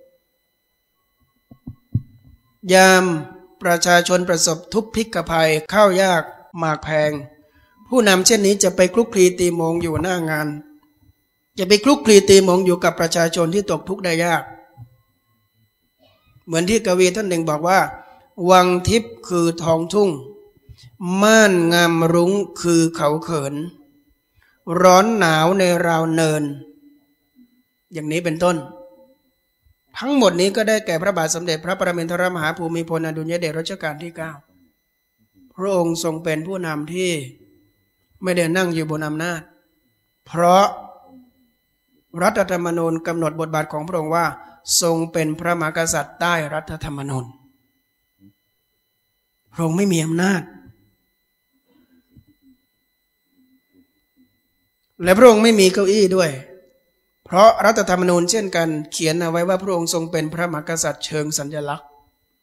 ยามประชาชนประสบทุพพิกภัยข้าวยากหมากแพงผู้นำเช่นนี้จะไปคลุกคลีตีมงอยู่หน้างานจะไปคลุกคลีตีมงอยู่กับประชาชนที่ตกทุกข์ได้ยากเหมือนที่กวีท่านหนึ่งบอกว่าวังทิพย์คือทองทุ่งม่านงามรุ้งคือเขาเขินร้อนหนาวในราวเนินอย่างนี้เป็นต้นทั้งหมดนี้ก็ได้แก่พระบาทสมเด็จพระปรมินทรมหาภูมิพลอดุลยเดชรัชกาลที่เก้าพระองค์ทรงเป็นผู้นำที่ไม่ได้นั่งอยู่บนอำนาจเพราะรัฐธรรมนูญกำหนดบทบาทของพระองค์ว่าทรงเป็นพระมหากษัตริย์ใต้รัฐธรรมนูญพระองค์ไม่มีอำนาจและพระองค์ไม่มีเก้าอี้ด้วยเพราะรัฐธรรมนูญเช่นกันเขียนเอาไว้ว่าพระองค์ทรงเป็นพระมหากษัตริย์เชิงสัญลักษณ์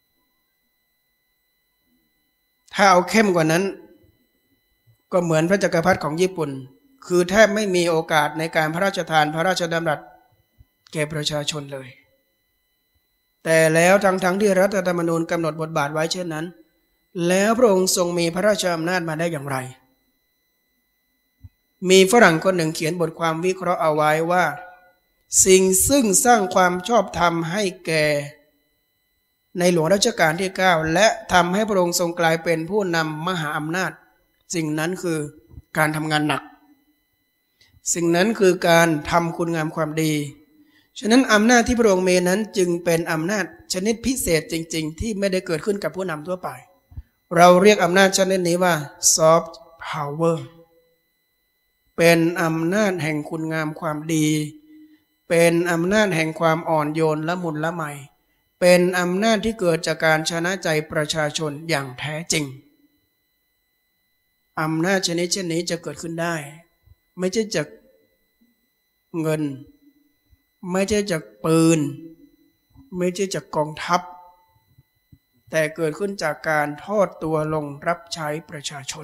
ถ้าเอาเข้มกว่านั้นก็เหมือนพระจักรพรรดิของญี่ปุ่นคือแทบไม่มีโอกาสในการพระราชทานพระราชดำรัสแก่ประชาชนเลยแต่แล้วทั้งๆ ท, ที่รัฐธรรมนูญกำหนดบทบาทไว้เช่นนั้นแล้วพระองค์ทรงมีพระราชอำนาจมาได้อย่างไรมีฝรั่งคนหนึ่งเขียนบทความวิเคราะห์เอาไว้ว่าสิ่งซึ่งสร้างความชอบธรรมให้แก่ในหลวงรัชกาลที่เก้าและทำให้พระองค์ทรงกลายเป็นผู้นำมหาอำนาจสิ่งนั้นคือการทำงานหนักสิ่งนั้นคือการทำคุณงามความดีฉะนั้นอำนาจที่พระองค์มีนั้นจึงเป็นอำนาจชนิดพิเศษจริงๆที่ไม่ได้เกิดขึ้นกับผู้นำทั่วไปเราเรียกอำนาจชนิดนี้ว่า soft power เป็นอำนาจแห่งคุณงามความดีเป็นอำนาจแห่งความอ่อนโยนละมุนละไมเป็นอำนาจที่เกิดจากการชนะใจประชาชนอย่างแท้จริงอำนาจชนิดเช่นนี้จะเกิดขึ้นได้ไม่ใช่จากเงินไม่ใช่จากปืนไม่ใช่จากกองทัพแต่เกิดขึ้นจากการทอดตัวลงรับใช้ประชาชน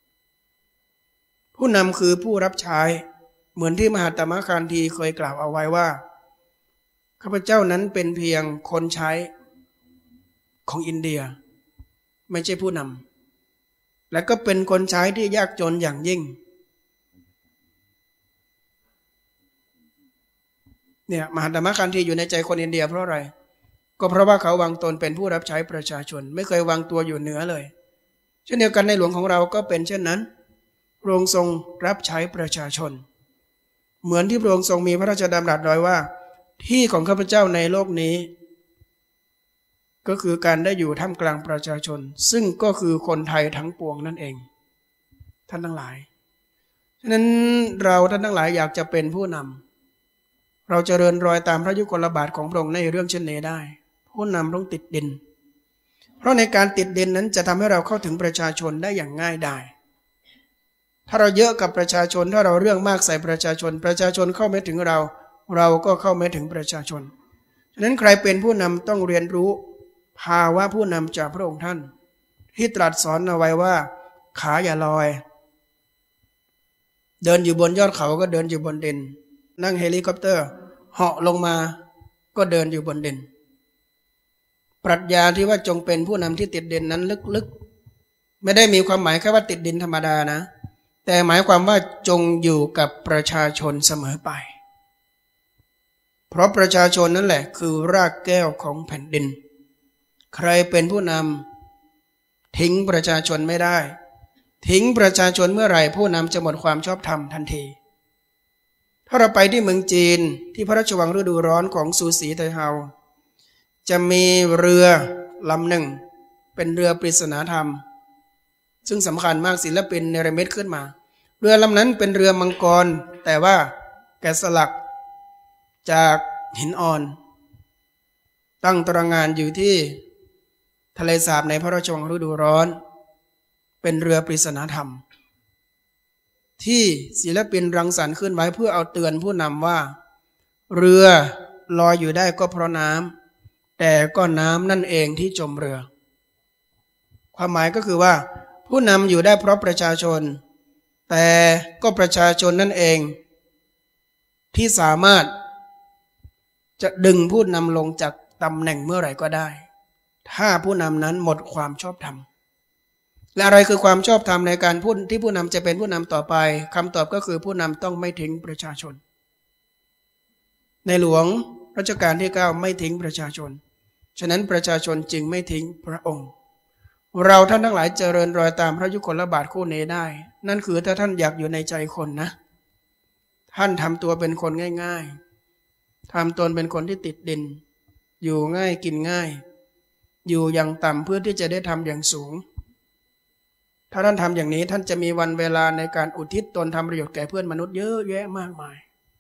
ผู้นำคือผู้รับใช้เหมือนที่มหาตมะคานธีเคยกล่าวเอาไว้ว่าข้าพเจ้านั้นเป็นเพียงคนใช้ของอินเดียไม่ใช่ผู้นำและก็เป็นคนใช้ที่ยากจนอย่างยิ่งเนี่ยมหาตมะคานธีอยู่ในใจคนอินเดียเพราะอะไรก็เพราะว่าเขาวางตนเป็นผู้รับใช้ประชาชนไม่เคยวางตัวอยู่เหนือเลยเช่นเดียวกันในหลวงของเราก็เป็นเช่นนั้นพระองค์ทรงรับใช้ประชาชนเหมือนที่พระองค์ทรงมีพระราชดำรัสไว้ว่าที่ของข้าพเจ้าในโลกนี้ก็คือการได้อยู่ท่ามกลางประชาชนซึ่งก็คือคนไทยทั้งปวงนั่นเองท่านทั้งหลายฉะนั้นเราท่านทั้งหลายอยากจะเป็นผู้นำเราจะเริญรอยตามพระยุคลบาทของพระองค์ในเรื่องเช่นนี้ได้ผู้นำต้องติดดินเพราะในการติดดินนั้นจะทำให้เราเข้าถึงประชาชนได้อย่างง่ายดายถ้าเราเยอะกับประชาชนถ้าเราเรื่องมากใส่ประชาชนประชาชนเข้าไม่ถึงเราเราก็เข้าไม่ถึงประชาชนฉะนั้นใครเป็นผู้นำต้องเรียนรู้ภาวะผู้นำจากพระองค์ท่านที่ตรัสสอนเอาไว้ว่าขาอย่าลอยเดินอยู่บนยอดเขาก็เดินอยู่บนดินนั่งเฮลิคอปเตอร์เหาะลงมาก็เดินอยู่บนดินปรัชญาที่ว่าจงเป็นผู้นำที่ติดดินนั้นลึกๆไม่ได้มีความหมายแค่ว่าติดดินธรรมดานะแต่หมายความว่าจงอยู่กับประชาชนเสมอไปเพราะประชาชนนั่นแหละคือรากแก้วของแผ่นดินใครเป็นผู้นำทิ้งประชาชนไม่ได้ทิ้งประชาชนเมื่อไหร่ผู้นำจะหมดความชอบธรรมทันทีถ้าเราไปที่เมืองจีนที่พระราชวังฤดูร้อนของซูสีไทเฮาจะมีเรือลำหนึ่งเป็นเรือปริศนาธรรมซึ่งสำคัญมากศิลปินเนรมิตขึ้นมาเรือลำนั้นเป็นเรือมังกรแต่ว่าแกะสลักจากหินอ่อนตั้งตระหง่านอยู่ที่ทะเลสาบในพระราชวังฤดูร้อนเป็นเรือปริศนาธรรมที่ศิลปินรังสรรค์ขึ้นไว้เพื่อเอาเตือนผู้นำว่าเรือลอยอยู่ได้ก็เพราะน้ำแต่ก็น้ำนั่นเองที่จมเรือความหมายก็คือว่าผู้นำอยู่ได้เพราะประชาชนแต่ก็ประชาชนนั่นเองที่สามารถจะดึงผู้นำลงจากตำแหน่งเมื่อไหร่ก็ได้ถ้าผู้นำนั้นหมดความชอบธรรมและอะไรคือความชอบธรรมในการพูดที่ผู้นำจะเป็นผู้นำต่อไปคำตอบก็คือผู้นำต้องไม่ทิ้งประชาชนในหลวงรัชกาลที่เก้าไม่ทิ้งประชาชนฉะนั้นประชาชนจึงไม่ทิ้งพระองค์เราท่านทั้งหลายเจริญรอยตามพระยุคลบาทคู่นี้ได้นั่นคือถ้าท่านอยากอยู่ในใจคนนะท่านทำตัวเป็นคนง่ายๆทำตนเป็นคนที่ติดดินอยู่ง่ายกินง่ายอยู่อย่างต่ำเพื่อที่จะได้ทำอย่างสูงถ้าท่านทำอย่างนี้ท่านจะมีวันเวลาในการอุทิศตนทำประโยชน์แก่เพื่อนมนุษย์เยอะแยะมากมาย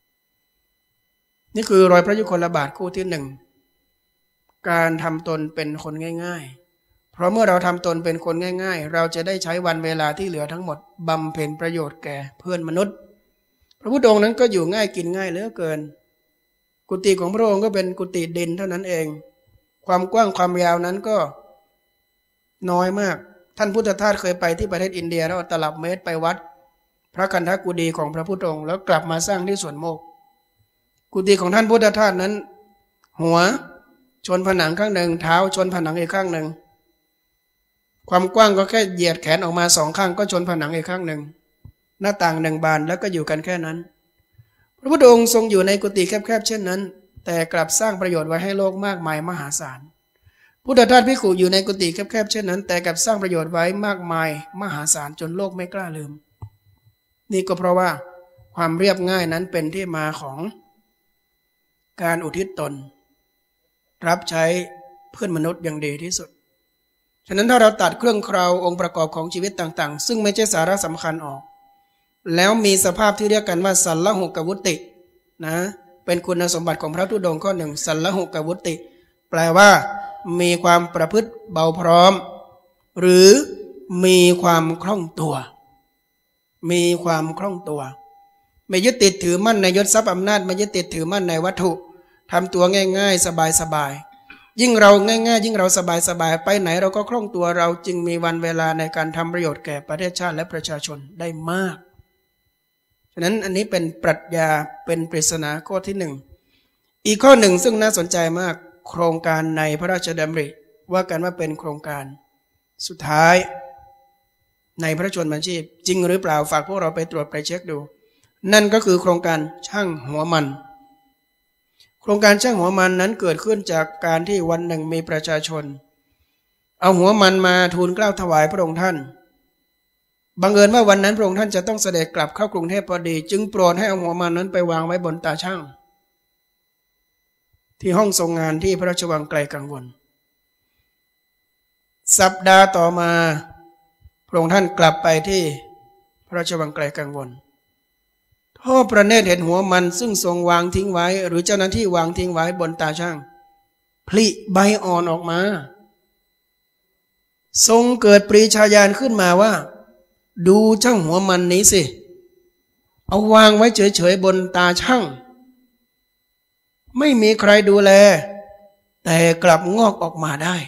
นี่คือรอยพระยุคลบาทคู่ที่หนึ่งการทำตนเป็นคนง่ายๆเพราะเมื่อเราทำตนเป็นคนง่ายๆเราจะได้ใช้วันเวลาที่เหลือทั้งหมดบำเพ็ญประโยชน์แก่เพื่อนมนุษย์พระพุทธองค์นั้นก็อยู่ง่ายกินง่ายเหลือเกินกุฏิของพระองค์ก็เป็นกุฏิดินเท่านั้นเองความกว้างความยาวนั้นก็น้อยมากท่านพุทธทาสเคยไปที่ประเทศอินเดียแล้วเอาตลับเมตรไปวัดพระคันธกุฎีของพระพุทธองค์แล้วกลับมาสร้างที่สวนโมกกุฏิของท่านพุทธทาสนั้นหัวชนผนังข้างหนึ่งเท้าชนผนังอีกข้างหนึ่งความกว้างก็แค่เหยียดแขนออกมาสองข้างก็ชนผนังอีกข้างหนึ่งหน้าต่างหนึ่งบานแล้วก็อยู่กันแค่นั้นพระพุทธองค์ทรงอยู่ในกุฏิแคบๆเช่นนั้นแต่กลับสร้างประโยชน์ไว้ให้โลกมากมายมหาศาลพุทธทาสภิกขุอยู่ในกุฏิแคบๆเช่นนั้นแต่กลับสร้างประโยชน์ไว้มากมายมหาศาลจนโลกไม่กล้าลืมนี่ก็เพราะว่าความเรียบง่ายนั้นเป็นที่มาของการอุทิศตนรับใช้เพื่อนมนุษย์อย่างดีที่สุดฉะนั้นถ้าเราตัดเครื่องเคราองค์ประกอบของชีวิตต่างๆซึ่งไม่ใช่สาระสำคัญออกแล้วมีสภาพที่เรียกกันว่าสัลลหุกวุตินะเป็นคุณสมบัติของพระธุดงค์ข้อหนึ่งสัลลหุกวุติแปลว่ามีความประพฤติเบาพร้อมหรือมีความคล่องตัวมีความคล่องตัวไม่ยึดติดถือมั่นในยศทรัพย์อำนาจไม่ยึดติดถือมั่นในวัตถุทำตัวง่ายๆสบายๆยิ่งเราง่ายๆยิ่งเราสบายๆไปไหนเราก็คล่องตัวเราจึงมีวันเวลาในการทำประโยชน์แก่ประเทศชาติและประชาชนได้มากฉะนั้นอันนี้เป็นปรัชญาเป็นปริศนาข้อที่หนึ่งอีกข้อหนึ่งซึ่งน่าสนใจมากโครงการในพระราชดำริว่ากันว่าเป็นโครงการสุดท้ายในพระชนม์บัญชีพจริงหรือเปล่าฝากพวกเราไปตรวจไปเช็คดูนั่นก็คือโครงการช่างหัวมันโครงการช่างหัวมันนั้นเกิดขึ้นจากการที่วันหนึ่งมีประชาชนเอาหัวมันมาทูลเกล้าถวายพระองค์ท่านบังเอิญว่าวันนั้นพระองค์ท่านจะต้องเสด็จกลับเข้ากรุงเทพพอดีจึงโปรดให้เอาหัวมันนั้นไปวางไว้บนตาช่างที่ห้องทรงงานที่พระราชวังไกลกังวลสัปดาห์ต่อมาพระองค์ท่านกลับไปที่พระราชวังไกลกังวลทอดพระเนตรเห็นหัวมันซึ่งทรงวางทิ้งไว้หรือเจ้าหน้าที่วางทิ้งไว้บนตาช่างผลิใบอ่อนออกมาทรงเกิดปรีชาญาณขึ้นมาว่าดูช่างหัวมันนี้สิเอาวางไว้เฉยๆบนตาช่างไม่มีใครดูแลแต่กลับงอกออกมาได้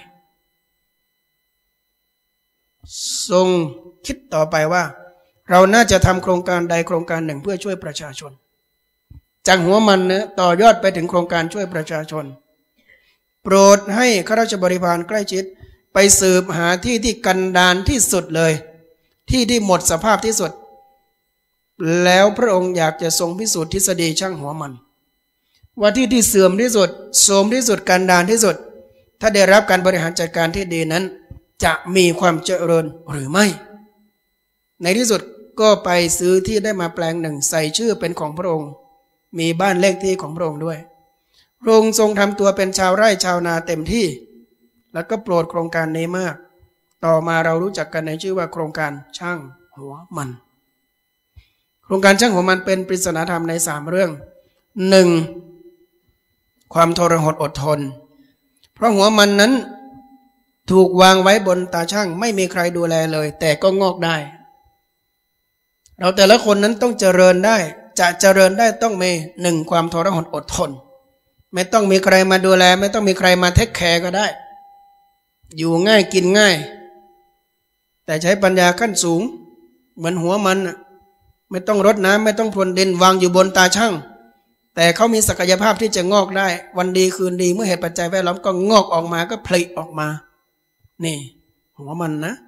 ทรงคิดต่อไปว่าเราน่าจะทำโครงการใดโครงการหนึ่งเพื่อช่วยประชาชนจากหัวมันนะต่อยอดไปถึงโครงการช่วยประชาชนโปรดให้ข้าราชบริพารใกล้ชิดไปสืบหาที่ที่กันดารที่สุดเลยที่ที่หมดสภาพที่สุดแล้วพระองค์อยากจะทรงพิสูจน์ทฤษฎีช่างหัวมันว่าที่ที่เสื่อมที่สุดโทรมที่สุดกันดารที่สุดถ้าได้รับการบริหารจัดการที่ดีนั้นจะมีความเจริญหรือไม่ในที่สุดก็ไปซื้อที่ได้มาแปลงหนึ่งใส่ชื่อเป็นของพระองค์มีบ้านเลขที่ของพระองค์ด้วยพระองค์ทรงทำตัวเป็นชาวไร่ชาวนาเต็มที่แล้วก็โปรดโครงการนี้มากต่อมาเรารู้จักกันในชื่อว่าโครงการช่างหัวมันโครงการช่างหัวมันเป็นปริศนาธรรมในสามเรื่องหนึ่งความทรหดอดทนเพราะหัวมันนั้นถูกวางไว้บนตาช่างไม่มีใครดูแลเลยแต่ก็งอกได้เราแต่ละคนนั้นต้องเจริญได้จะเจริญได้ต้องมีหนึ่งความทรหดอดทนไม่ต้องมีใครมาดูแลไม่ต้องมีใครมาเทคแคร์ก็ได้อยู่ง่ายกินง่ายแต่ใช้ปัญญาขั้นสูงเหมือนหัวมันไม่ต้องรดน้ำไม่ต้องพรวนดินวางอยู่บนตาช่างแต่เขามีศักยภาพที่จะงอกได้วันดีคืนดีเมื่อเหตุปัจจัยแวดล้อมก็งอกออกมาก็ผลิออกมานี่หัวมันนะ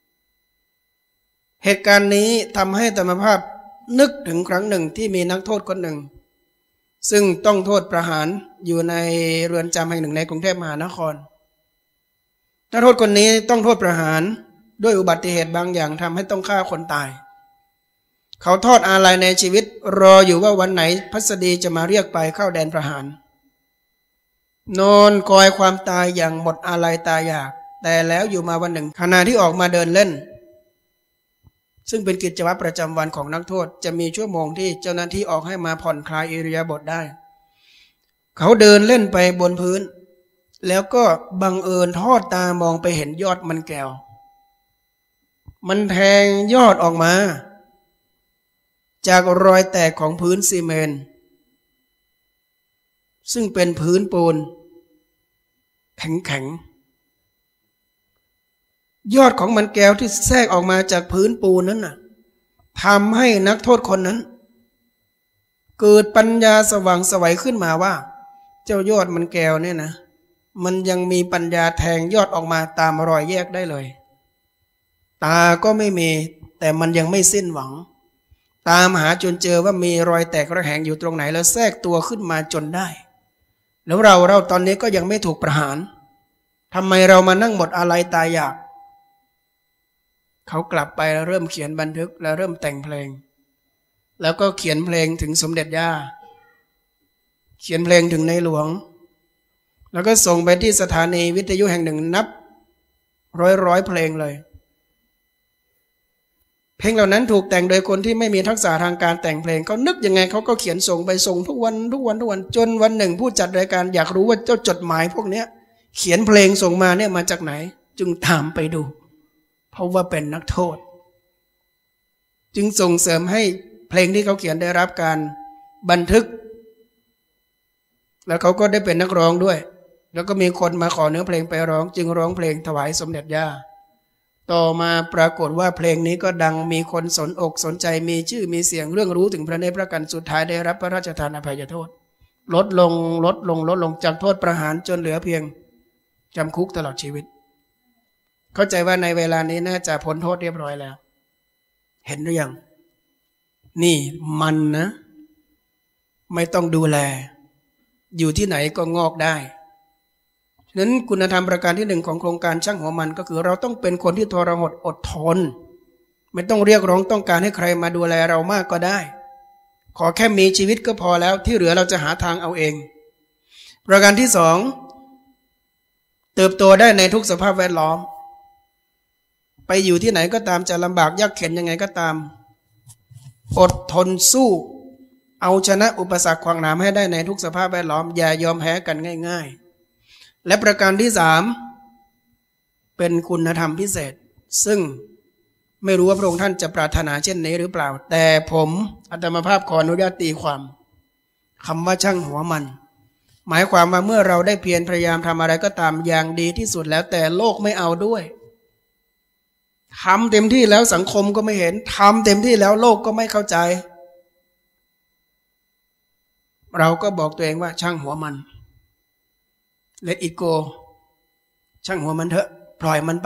เหตุการณ์นี้ทำให้ธรรมภาพนึกถึงครั้งหนึ่งที่มีนักโทษคนหนึ่งซึ่งต้องโทษประหารอยู่ในเรือนจำแห่งหนึ่งในกรุงเทพมหานครนักโทษคนนี้ต้องโทษประหารด้วยอุบัติเหตุบางอย่างทำให้ต้องฆ่าคนตายเขาทอดอาลัยในชีวิตรออยู่ว่าวันไหนพัสดีจะมาเรียกไปเข้าแดนประหารนอนคอยความตายอย่างหมดอาลัยตายอยากแต่แล้วอยู่มาวันหนึ่งขณะที่ออกมาเดินเล่นซึ่งเป็นกิจวัตรประจำวันของนักโทษจะมีชั่วโมงที่เจ้าหน้าที่ออกให้มาผ่อนคลายอิริยาบถได้เขาเดินเล่นไปบนพื้นแล้วก็บังเอิญทอดตามองไปเห็นยอดมันแก้วมันแทงยอดออกมาจากรอยแตกของพื้นซีเมนต์ซึ่งเป็นพื้นปูนแข็งๆยอดของมันแก้วที่แทรกออกมาจากพื้นปูนนั้นน่ะทำให้นักโทษคนนั้นเกิดปัญญาสว่างไสวขึ้นมาว่าเจ้ายอดมันแก้วเนี่ยนะมันยังมีปัญญาแทงยอดออกมาตามรอยแยกได้เลยตาก็ไม่มีแต่มันยังไม่สิ้นหวังตามหาจนเจอว่ามีรอยแตกระแหงอยู่ตรงไหนแล้วแทรกตัวขึ้นมาจนได้แล้วเราเราตอนนี้ก็ยังไม่ถูกประหารทำไมเรามานั่งหมดอาลัยตายอยากเขากลับไปแล้วเริ่มเขียนบันทึกแล้วเริ่มแต่งเพลงแล้วก็เขียนเพลงถึงสมเด็จย่าเขียนเพลงถึงในหลวงแล้วก็ส่งไปที่สถานีวิทยุแห่งหนึ่งนับร้อยร้อยเพลงเลยเพลงเหล่านั้นถูกแต่งโดยคนที่ไม่มีทักษะทางการแต่งเพลงเขานึกยังไงเขาก็เขียนส่งไปส่งทุกวันทุกวันทุกวันจนวันหนึ่งผู้จัดรายการอยากรู้ว่าเจ้าจดหมายพวกนี้เขียนเพลงส่งมาเนี่ยมาจากไหนจึงถามไปดูเพราะว่าเป็นนักโทษจึงส่งเสริมให้เพลงที่เขาเขียนได้รับการบันทึกแล้วเขาก็ได้เป็นนักร้องด้วยแล้วก็มีคนมาขอเนื้อเพลงไปร้องจึงร้องเพลงถวายสมเด็จย่าต่อมาปรากฏว่าเพลงนี้ก็ดังมีคนสนอกสนใจมีชื่อมีเสียงเรื่องรู้ถึงพระเนตรพระกันสุดท้ายได้รับพระราชทานอภัยโทษลดลงลดลงลดลงจากโทษประหารจนเหลือเพียงจำคุกตลอดชีวิตเข้าใจว่าในเวลานี้น่าจะพ้นโทษเรียบร้อยแล้วเห็นหรือยังนี่มันนะไม่ต้องดูแลอยู่ที่ไหนก็งอกได้ฉะนั้นคุณธรรมประการที่หนึ่งของโครงการช่างหัวมันก็คือเราต้องเป็นคนที่ทรหดอดทนไม่ต้องเรียกร้องต้องการให้ใครมาดูแลเรามากก็ได้ขอแค่มีชีวิตก็พอแล้วที่เหลือเราจะหาทางเอาเองประการที่สองเติบโตได้ในทุกสภาพแวดล้อมไปอยู่ที่ไหนก็ตามจะลำบากยากเข็ญยังไงก็ตามอดทนสู้เอาชนะอุปสรรคขวางหนามให้ได้ในทุกสภาพแวดล้อมอย่ายอมแพ้กันง่ายๆและประการที่สามเป็นคุณธรรมพิเศษซึ่งไม่รู้ว่าพระองค์ท่านจะปรารถนาเช่นนี้หรือเปล่าแต่ผมอาตมาภาพขออนุญาตตีความคำว่าช่างหัวมันหมายความว่าเมื่อเราได้เพียรพยายามทำอะไรก็ตามอย่างดีที่สุดแล้วแต่โลกไม่เอาด้วยทำเต็มที่แล้วสังคมก็ไม่เห็นทำเต็มที่แล้วโลกก็ไม่เข้าใจเราก็บอกตัวเองว่าช่างหัวมัน let it go ช่างหัวมันเถอะปล่อยมันไป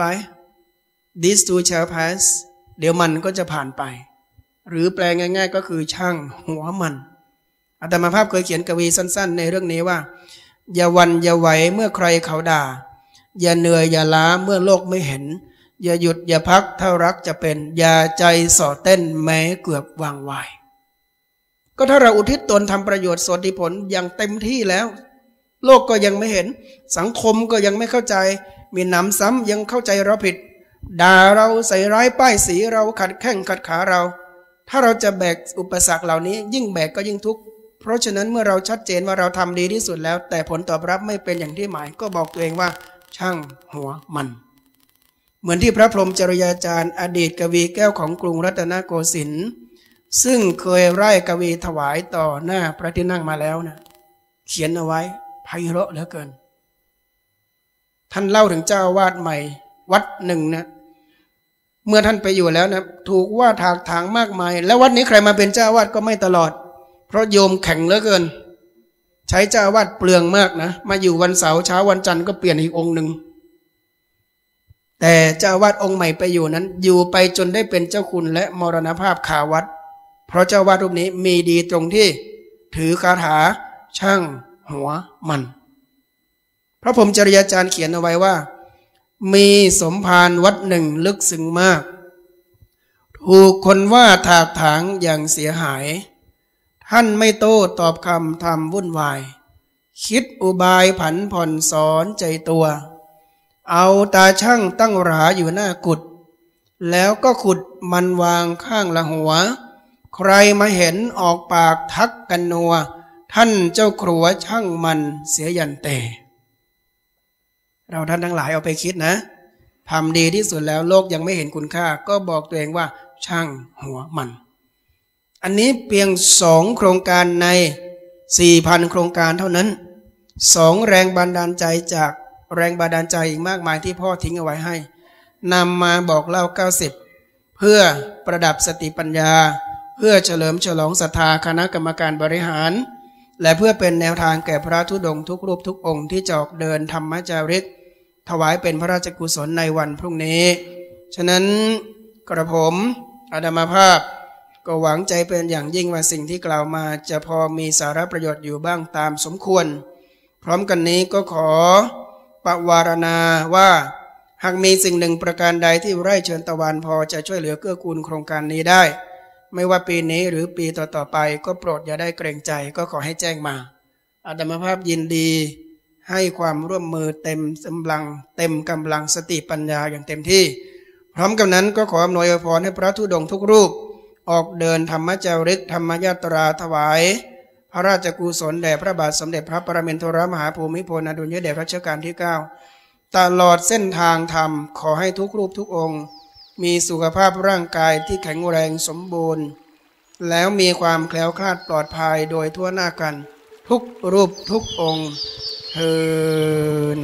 this too shall pass เดี๋ยวมันก็จะผ่านไปหรือแปลง่ายๆก็คือช่างหัวมันอาตมาภาพเคยเขียนกวีสั้นๆในเรื่องนี้ว่าอย่าหวั่นอย่าไหวเมื่อใครเขาด่าอย่าเหนื่อยอย่าล้าเมื่อโลกไม่เห็นอย่าหยุดอย่าพักถ้ารักจะเป็นอย่าใจส่อเต้นแม้เกือบวางวายก็ถ้าเราอุทิศตนทำประโยชน์ส่วนที่ผลอย่างเต็มที่แล้วโลกก็ยังไม่เห็นสังคมก็ยังไม่เข้าใจมีหนำซ้ำยังเข้าใจเราผิดด่าเราใส่ร้ายป้ายสีเราขัดแข้งขัดขาเราถ้าเราจะแบกอุปสรรคเหล่านี้ยิ่งแบกก็ยิ่งทุกข์เพราะฉะนั้นเมื่อเราชัดเจนว่าเราทำดีที่สุดแล้วแต่ผลตอบรับไม่เป็นอย่างที่หมายก็บอกตัวเองว่าช่างหัวมันเหมือนที่พระพรหมจริยาจารย์อดีตกวีแก้วของกรุงรัตนโกสินทร์ซึ่งเคยไร้กวีถวายต่อหน้าพระที่นั่งมาแล้วนะเขียนเอาไว้ไพเราะเหลือเกินท่านเล่าถึงเจ้าอาวาสใหม่วัดหนึ่งนะเมื่อท่านไปอยู่แล้วนะถูกว่าถากถางมากมายแล้ววัดนี้ใครมาเป็นเจ้าอาวาสก็ไม่ตลอดเพราะโยมแข็งเหลือเกินใช้เจ้าอาวาสเปลืองมากนะมาอยู่วันเสาร์เช้าวันจันทร์ก็เปลี่ยนอีกองค์หนึ่งแต่เจ้าอาวาสองค์ใหม่ไปอยู่นั้นอยู่ไปจนได้เป็นเจ้าคุณและมรณภาพคาวัดเพราะเจ้าอาวาสรูปนี้มีดีตรงที่ถือคาถาช่างหัวมันพระพรหมจริยาจารย์เขียนเอาไว้ว่ามีสมภารวัดหนึ่งลึกซึ้งมากถูกคนว่าถากถางอย่างเสียหายท่านไม่โต้ตอบคำทำวุ่นวายคิดอุบายผันผ่อนสอนใจตัวเอาตาช่างตั้งหราอยู่หน้ากุฏแล้วก็ขุดมันวางข้างละหัวใครมาเห็นออกปากทักกันนัวท่านเจ้าครัวช่างมันเสียยันเตเราท่านทั้งหลายเอาไปคิดนะทำดีที่สุดแล้วโลกยังไม่เห็นคุณค่าก็บอกตัวเองว่าช่างหัวมันอันนี้เพียงสองโครงการใน สี่พัน โครงการเท่านั้นสองแรงบันดาลใจจากแรงบันดาลใจอีกมากมายที่พ่อทิ้งเอาไว้ให้นำมาบอกเล่าเก้าสิบเพื่อประดับสติปัญญาเพื่อเฉลิมฉลองศรัทธาคณะกรรมการบริหารและเพื่อเป็นแนวทางแก่พระธุดงค์ทุกรูปทุกองค์ที่จะออกเดินธรรมจาริกถวายเป็นพระราชกุศลในวันพรุ่งนี้ฉะนั้นกระผมอาตมาภาพก็หวังใจเป็นอย่างยิ่งว่าสิ่งที่กล่าวมาจะพอมีสาระประโยชน์อยู่บ้างตามสมควรพร้อมกันนี้ก็ขอปวารณาว่าหากมีสิ่งหนึ่งประการใดที่ไร่เชิญตะวันพอจะช่วยเหลือเกื้อกูลโครงการนี้ได้ไม่ว่าปีนี้หรือปีต่อๆไปก็โปรดอย่าได้เกรงใจก็ขอให้แจ้งมาอาตมาภาพยินดีให้ความร่วมมือเต็มกำลังเต็มกำลังสติปัญญาอย่างเต็มที่พร้อมกันนั้นก็ขออำนวยพรให้พระธุดงค์ทุกรูปออกเดินธรรมจาริกธรรมยาตราถวายพระราชกุศลแด่พระบาทสมเด็จพระปรมินทรมหาภูมิพลอดุลยเดชรัชกาลที่เก้าตลอดเส้นทางธรรมขอให้ทุกรูปทุกองค์มีสุขภาพร่างกายที่แข็งแรงสมบูรณ์แล้วมีความแคล้วคลาดปลอดภัยโดยทั่วหน้ากันทุกรูปทุกองค์เทิน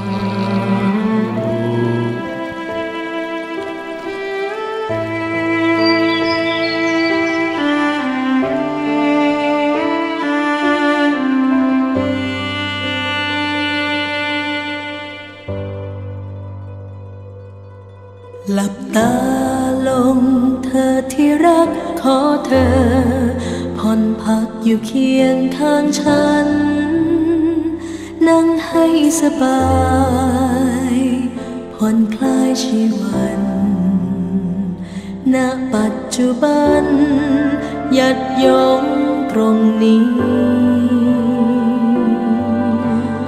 หลับตาลงเธอที่รักขอเธอผ่อนพักอยู่เคียงข้างฉันนั่งให้สบายผ่อนคลายชีวันณปัจจุบันหยัดยงตรงนี้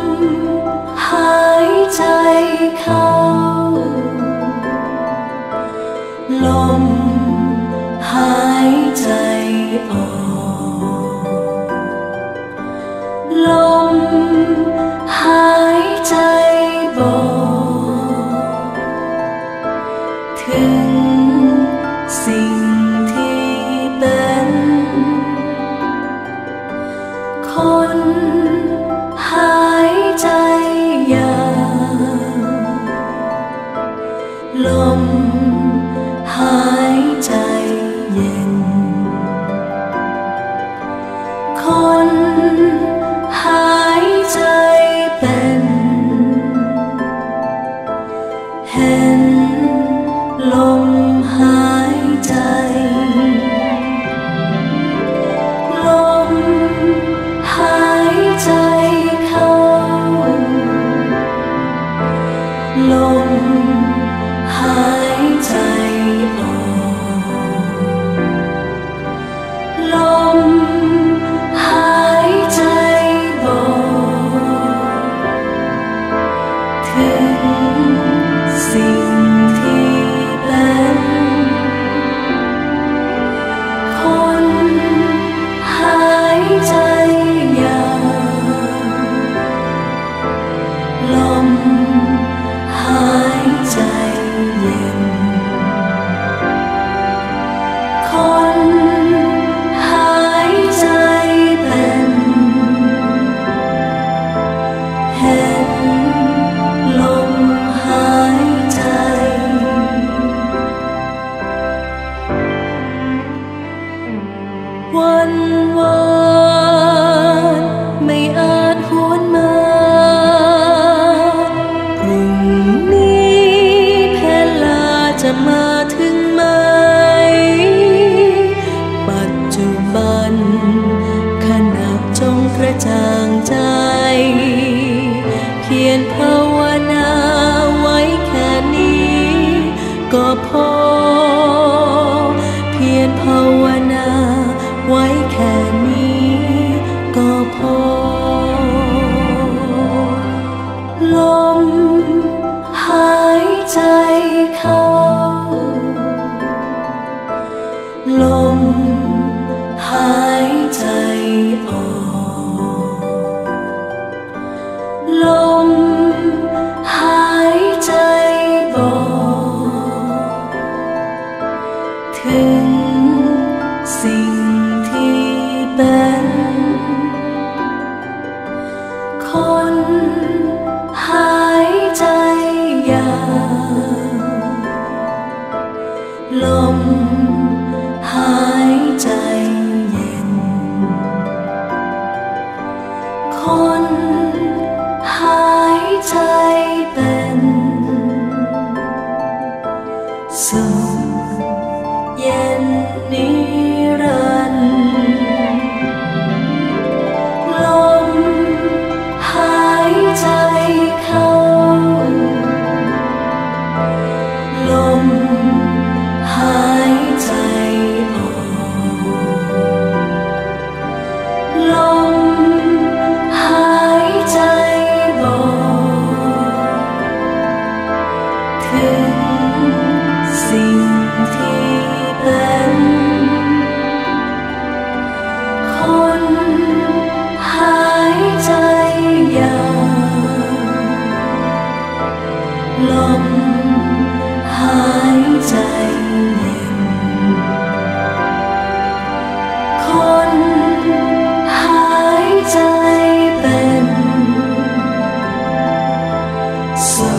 หายใจเข้าลมหายใจออกลมหายใจบอกถึงสิ่งที่เป็นคนหายใจยาวลมหายใจเย็นคนหายใจเป็นเห็นลมหายใจลมหายใจเข้าลมหายใจออกลมหายใจบอกถึงสิ่งที่เป็นคนหายใจยาวลมหายใจเย็นคนหายใจเป็นเห็นลมหายใจวันวานไม่อาจหวนมาพรุ่งนี้เพลาจะมาถึงไหมปัจจุบันขณะจงกระจ่างใจเพียรภาวนาไว้แค่นี้ก็พอเพียรภาวนาไว้แค่นี้ก็พอลมหายใจเข้าลมหายใจออกลมหายใจบอกถึงสิ่งที่เป็นคนหายใจยาวลมหายใจเย็นคนหายใจเป็นสุขเย็นนิรันดร์ลมหายใจเข้าลมหายใจออกลมหายใจบอกถึงสิ่งที่เป็นคนหายใจยาวลมหายใจเย็นคนหายใจเป็นสุ